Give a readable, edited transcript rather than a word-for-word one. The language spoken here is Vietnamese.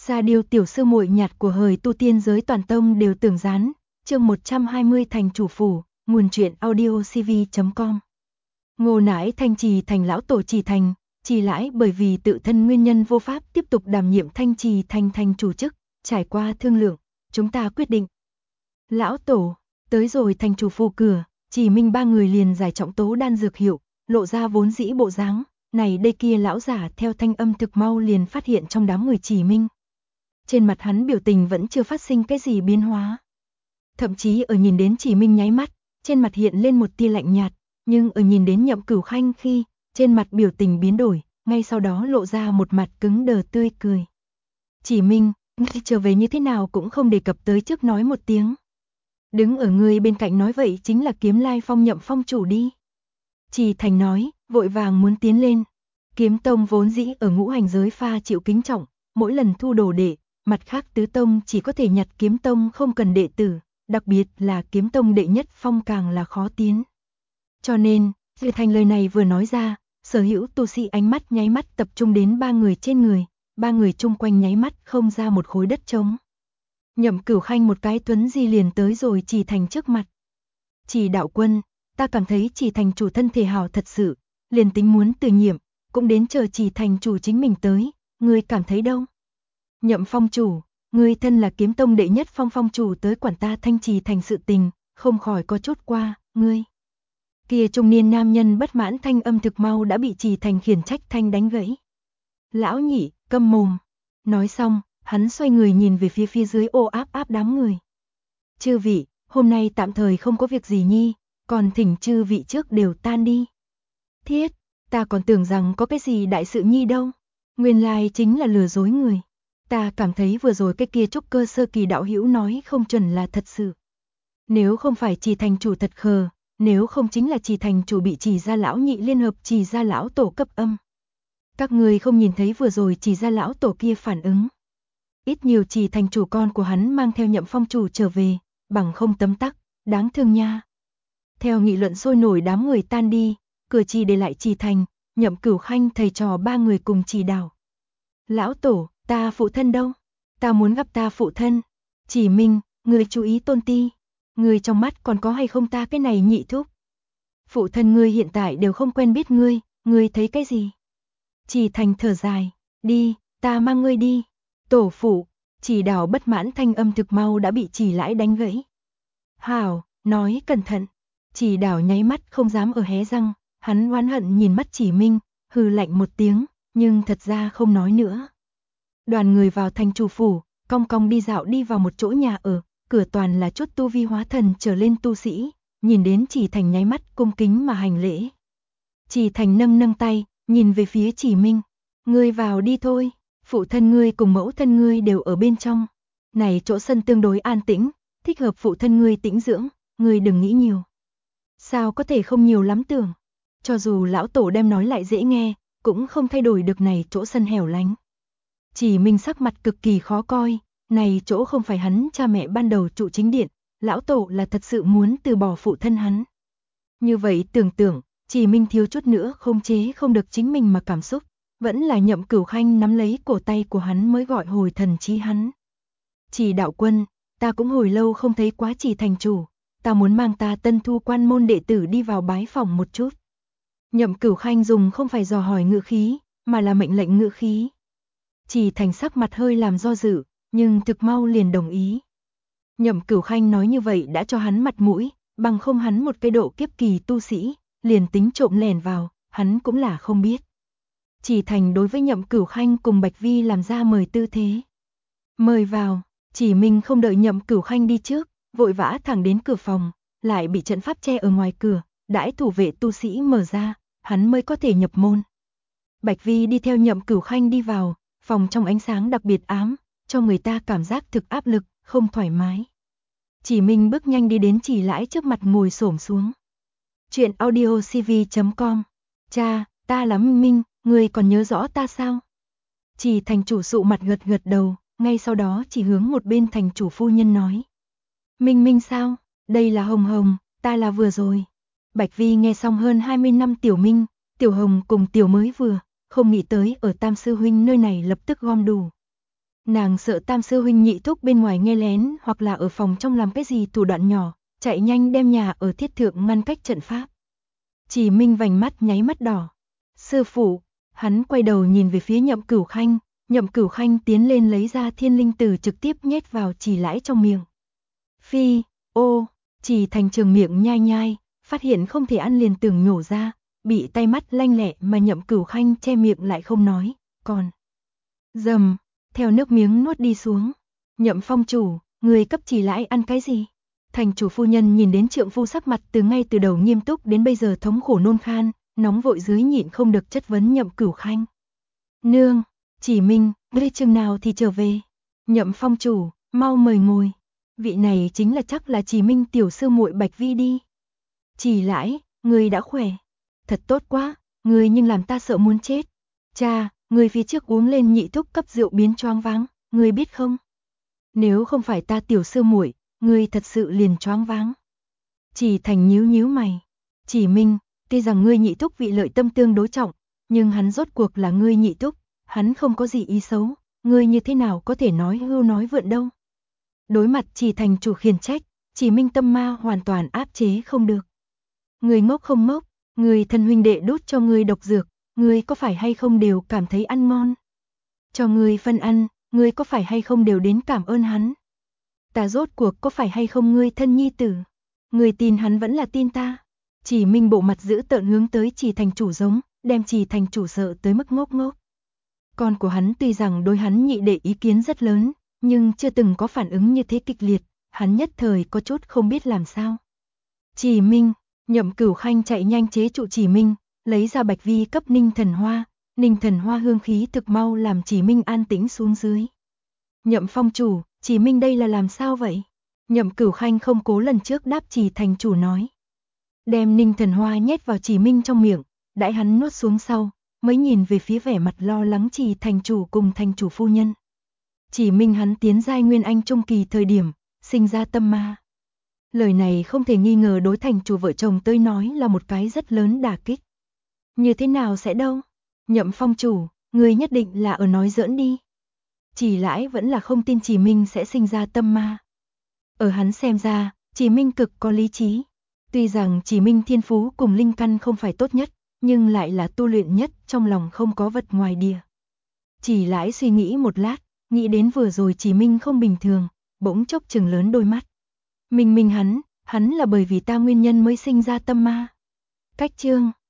Sa Điêu tiểu sư muội nhạt của hời tu tiên giới toàn tông đều tưởng gián, chương 120 thành chủ phủ, nguồn truyện audiocv.com. Ngô Nãi Thanh Trì thành lão tổ Trì Thành, Trì Lãi bởi vì tự thân nguyên nhân vô pháp tiếp tục đảm nhiệm Thanh Trì thành thành chủ chức, trải qua thương lượng, chúng ta quyết định. Lão tổ, tới rồi thành chủ phủ cửa, Trì Minh ba người liền giải trọng tố đan dược hiệu, lộ ra vốn dĩ bộ dáng, này đây kia lão giả theo thanh âm thực mau liền phát hiện trong đám người Trì Minh. Trên mặt hắn biểu tình vẫn chưa phát sinh cái gì biến hóa. Thậm chí ở nhìn đến Trì Minh nháy mắt, trên mặt hiện lên một tia lạnh nhạt, nhưng ở nhìn đến Nhậm Cửu Khanh khi, trên mặt biểu tình biến đổi, ngay sau đó lộ ra một mặt cứng đờ tươi cười. Trì Minh, ngươi trở về như thế nào cũng không đề cập tới trước nói một tiếng. Đứng ở người bên cạnh nói vậy chính là Kiếm Lai Phong Nhậm phong chủ đi. Trì Thành nói, vội vàng muốn tiến lên. Kiếm Tông vốn dĩ ở ngũ hành giới pha chịu kính trọng, mỗi lần thu đồ đệ, mặt khác tứ tông chỉ có thể nhặt Kiếm Tông không cần đệ tử, đặc biệt là Kiếm Tông đệ nhất phong càng là khó tiến. Cho nên, Trì Thành lời này vừa nói ra, sở hữu tu sĩ ánh mắt nháy mắt tập trung đến ba người trên người, ba người chung quanh nháy mắt không ra một khối đất trống. Nhậm Cửu Khanh một cái tuấn di liền tới rồi Trì Thành trước mặt. Trì đạo quân, ta cảm thấy Trì thành chủ thân thể hảo thật sự, liền tính muốn từ nhiệm, cũng đến chờ Trì thành chủ chính mình tới, ngươi cảm thấy đâu? Nhậm phong chủ, ngươi thân là Kiếm Tông đệ nhất phong chủ tới quản ta Thanh Trì thành sự tình, không khỏi có chút qua, ngươi. Kia trung niên nam nhân bất mãn thanh âm thực mau đã bị Trì Thành khiển trách thanh đánh gãy. Lão nhị, câm mồm. Nói xong, hắn xoay người nhìn về phía dưới ô áp đám người. Chư vị, hôm nay tạm thời không có việc gì nhi, còn thỉnh chư vị trước đều tan đi. Thiết, ta còn tưởng rằng có cái gì đại sự nhi đâu. Nguyên lai chính là lừa dối người. Ta cảm thấy vừa rồi cái kia trúc cơ sơ kỳ đạo hữu nói không chuẩn là thật sự. Nếu không phải Trì thành chủ thật khờ, nếu không chính là Trì thành chủ bị Trì gia lão nhị liên hợp Trì gia lão tổ cấp âm. Các người không nhìn thấy vừa rồi Trì gia lão tổ kia phản ứng. Ít nhiều Trì thành chủ con của hắn mang theo Nhậm phong chủ trở về, bằng không tấm tắc, đáng thương nha. Theo nghị luận sôi nổi đám người tan đi, cửa Trì để lại Trì Thành, Nhậm Cửu Khanh thầy trò ba người cùng Trì đảo. Lão tổ, ta phụ thân đâu? Ta muốn gặp ta phụ thân. Trì Minh, ngươi chú ý tôn ti. Ngươi trong mắt còn có hay không ta cái này nhị thúc? Phụ thân ngươi hiện tại đều không quen biết ngươi thấy cái gì? Trì Thành thở dài, đi, ta mang ngươi đi. Tổ phụ, Trì đảo bất mãn thanh âm thực mau đã bị Trì Lãi đánh gãy. Hảo, nói cẩn thận. Trì đảo nháy mắt không dám ở hé răng, hắn oán hận nhìn mắt Trì Minh, hừ lạnh một tiếng, nhưng thật ra không nói nữa. Đoàn người vào thành chủ phủ, cong cong đi dạo đi vào một chỗ nhà ở, cửa toàn là chút tu vi hóa thần trở lên tu sĩ, nhìn đến Trì Thành nháy mắt cung kính mà hành lễ. Trì Thành nâng tay, nhìn về phía Trì Minh, ngươi vào đi thôi, phụ thân ngươi cùng mẫu thân ngươi đều ở bên trong. Này chỗ sân tương đối an tĩnh, thích hợp phụ thân ngươi tĩnh dưỡng, ngươi đừng nghĩ nhiều. Sao có thể không nhiều lắm tưởng, cho dù lão tổ đem nói lại dễ nghe, cũng không thay đổi được này chỗ sân hẻo lánh. Trì Minh sắc mặt cực kỳ khó coi, này chỗ không phải hắn cha mẹ ban đầu trụ chính điện, lão tổ là thật sự muốn từ bỏ phụ thân hắn. Như vậy tưởng tượng, Trì Minh thiếu chút nữa không chế không được chính mình mà cảm xúc, vẫn là Nhậm Cửu Khanh nắm lấy cổ tay của hắn mới gọi hồi thần trí hắn. Trì đạo quân, ta cũng hồi lâu không thấy quá Trì thành chủ, ta muốn mang ta tân thu quan môn đệ tử đi vào bái phòng một chút. Nhậm Cửu Khanh dùng không phải dò hỏi ngữ khí, mà là mệnh lệnh ngữ khí. Trì Thành sắc mặt hơi làm do dự, nhưng thực mau liền đồng ý. Nhậm Cửu Khanh nói như vậy đã cho hắn mặt mũi, bằng không hắn một cái độ kiếp kỳ tu sĩ, liền tính trộm lẻn vào, hắn cũng là không biết. Trì Thành đối với Nhậm Cửu Khanh cùng Bạch Vi làm ra mời tư thế. Mời vào, Trì Minh không đợi Nhậm Cửu Khanh đi trước, vội vã thẳng đến cửa phòng, lại bị trận pháp che ở ngoài cửa, đãi thủ vệ tu sĩ mở ra, hắn mới có thể nhập môn. Bạch Vi đi theo Nhậm Cửu Khanh đi vào, phòng trong ánh sáng đặc biệt ám, cho người ta cảm giác thực áp lực, không thoải mái. Trì Minh bước nhanh đi đến Trì Lãi trước mặt ngồi xổm xuống. Chuyện audiocv.com. Cha, ta là Minh, ngươi còn nhớ rõ ta sao? Trì thành chủ sụ mặt gật đầu, ngay sau đó chỉ hướng một bên thành chủ phu nhân nói. Minh sao? Đây là Hồng Hồng, ta là vừa rồi. Bạch Vi nghe xong hơn 20 năm Tiểu Minh, Tiểu Hồng cùng Tiểu mới vừa, không nghĩ tới ở Tam sư huynh nơi này lập tức gom đủ. Nàng sợ Tam sư huynh nhị thúc bên ngoài nghe lén hoặc là ở phòng trong làm cái gì thủ đoạn nhỏ, chạy nhanh đem nhà ở thiết thượng ngăn cách trận pháp. Chỉ Minh vành mắt nháy mắt đỏ. Sư phụ, hắn quay đầu nhìn về phía Nhậm Cửu Khanh, Nhậm Cửu Khanh tiến lên lấy ra thiên linh tử trực tiếp nhét vào Chỉ Lãi trong miệng. Phi, ô, Chỉ Thành trường miệng nhai nhai, phát hiện không thể ăn liền tưởng nhổ ra, bị tay mắt lanh lẹ mà Nhậm Cửu Khanh che miệng lại không nói, còn dầm, theo nước miếng nuốt đi xuống. Nhậm phong chủ, người cấp Chỉ Lãi ăn cái gì? Thành chủ phu nhân nhìn đến trượng phu sắc mặt ngay từ đầu nghiêm túc đến bây giờ thống khổ nôn khan, nóng vội dưới nhịn không được chất vấn Nhậm Cửu Khanh. Nương, Chỉ Minh, ngươi chừng nào thì trở về? Nhậm phong chủ, mau mời ngồi. Vị này chính là chắc là Chỉ Minh tiểu sư muội Bạch Vi đi. Chỉ Lãi, ngươi đã khỏe. Thật tốt quá, ngươi nhưng làm ta sợ muốn chết. Cha, ngươi phía trước uống lên nhị thúc cấp rượu biến choáng váng, ngươi biết không? Nếu không phải ta tiểu sư muội, ngươi thật sự liền choáng váng. Chỉ Thành nhíu nhíu mày. Chỉ Minh, tuy rằng ngươi nhị thúc vị lợi tâm tương đối trọng, nhưng hắn rốt cuộc là ngươi nhị thúc, hắn không có gì ý xấu, ngươi như thế nào có thể nói hưu nói vượn đâu. Đối mặt Chỉ Thành chủ khiển trách, Chỉ Minh tâm ma hoàn toàn áp chế không được. Ngươi ngốc không ngốc, ngươi thân huynh đệ đút cho ngươi độc dược, ngươi có phải hay không đều cảm thấy ăn ngon? Cho ngươi phân ăn, ngươi có phải hay không đều đến cảm ơn hắn? Ta rốt cuộc có phải hay không ngươi thân nhi tử? Ngươi tin hắn vẫn là tin ta. Chỉ Minh bộ mặt giữ tợn hướng tới Chỉ Thành chủ giống, đem Chỉ Thành chủ sợ tới mức ngốc ngốc. Con của hắn tuy rằng đối hắn nhị đệ ý kiến rất lớn, nhưng chưa từng có phản ứng như thế kịch liệt, hắn nhất thời có chút không biết làm sao. Chỉ Minh, Nhậm Cửu Khanh chạy nhanh chế trụ Chỉ Minh, lấy ra Bạch Vi cấp Ninh Thần Hoa, Ninh Thần Hoa hương khí thực mau làm Chỉ Minh an tĩnh xuống dưới. Nhậm phong chủ, Chỉ Minh đây là làm sao vậy? Nhậm Cửu Khanh không cố lần trước đáp Chỉ Thành chủ nói. Đem Ninh Thần Hoa nhét vào Chỉ Minh trong miệng, đãi hắn nuốt xuống sau, mới nhìn về phía vẻ mặt lo lắng Chỉ Thành chủ cùng thành chủ phu nhân. Chỉ Minh hắn tiến giai nguyên anh trung kỳ thời điểm, sinh ra tâm ma. Lời này không thể nghi ngờ đối thành chủ vợ chồng tới nói là một cái rất lớn đả kích. Như thế nào sẽ đâu? Nhậm phong chủ, người nhất định là ở nói giỡn đi. Chỉ Lãi vẫn là không tin Chỉ Minh sẽ sinh ra tâm ma. Ở hắn xem ra, Chỉ Minh cực có lý trí. Tuy rằng Chỉ Minh thiên phú cùng linh căn không phải tốt nhất, nhưng lại là tu luyện nhất, trong lòng không có vật ngoài địa. Chỉ Lãi suy nghĩ một lát, nghĩ đến vừa rồi Chỉ Minh không bình thường, bỗng chốc trừng lớn đôi mắt. Mình hắn là bởi vì ta nguyên nhân mới sinh ra tâm ma. Cách chương